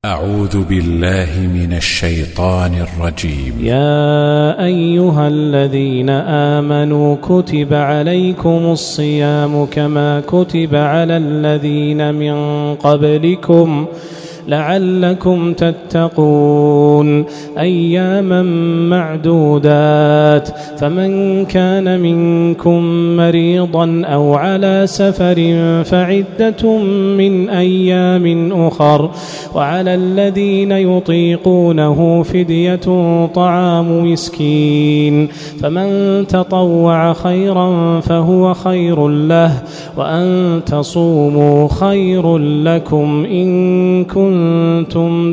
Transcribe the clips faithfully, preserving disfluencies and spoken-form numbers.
أعوذ بالله من الشيطان الرجيم. يا أيها الذين آمنوا كتب عليكم الصيام كما كتب على الذين من قبلكم لعلكم تتقون أياما معدودات فمن كان منكم مريضا أو على سفر فعدة من أيام أخر وعلى الذين يطيقونه فدية طعام مسكين فمن تطوع خيرا فهو خير له وأن تصوموا خير لكم إن كنتم كنتم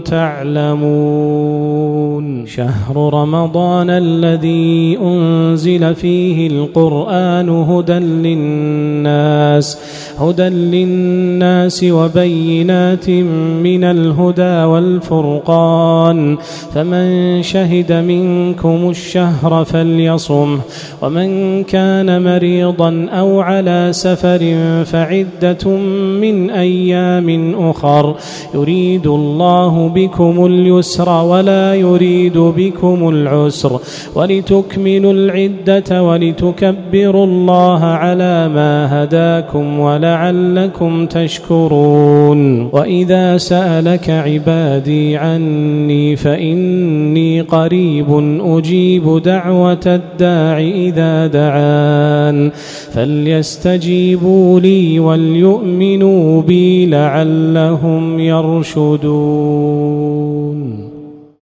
تعلمون. شهر رمضان الذي أنزل فيه القرآن هدى للناس هدى للناس وبينات من الهدى والفرقان فمن شهد منكم الشهر فليصمه ومن كان مريضا أو على سفر فعدة من أيام أخر يريد الله بكم اليسر ولا يريد بكم العسر ولتكملوا العدة ولتكبروا الله على ما هداكم ولعلكم تشكرون. وإذا سألك عبادي عني فإني قريب أجيب دعوة الداع إذا دعان فليستجيبوا لي وليؤمنوا بي لعلهم يرشدون.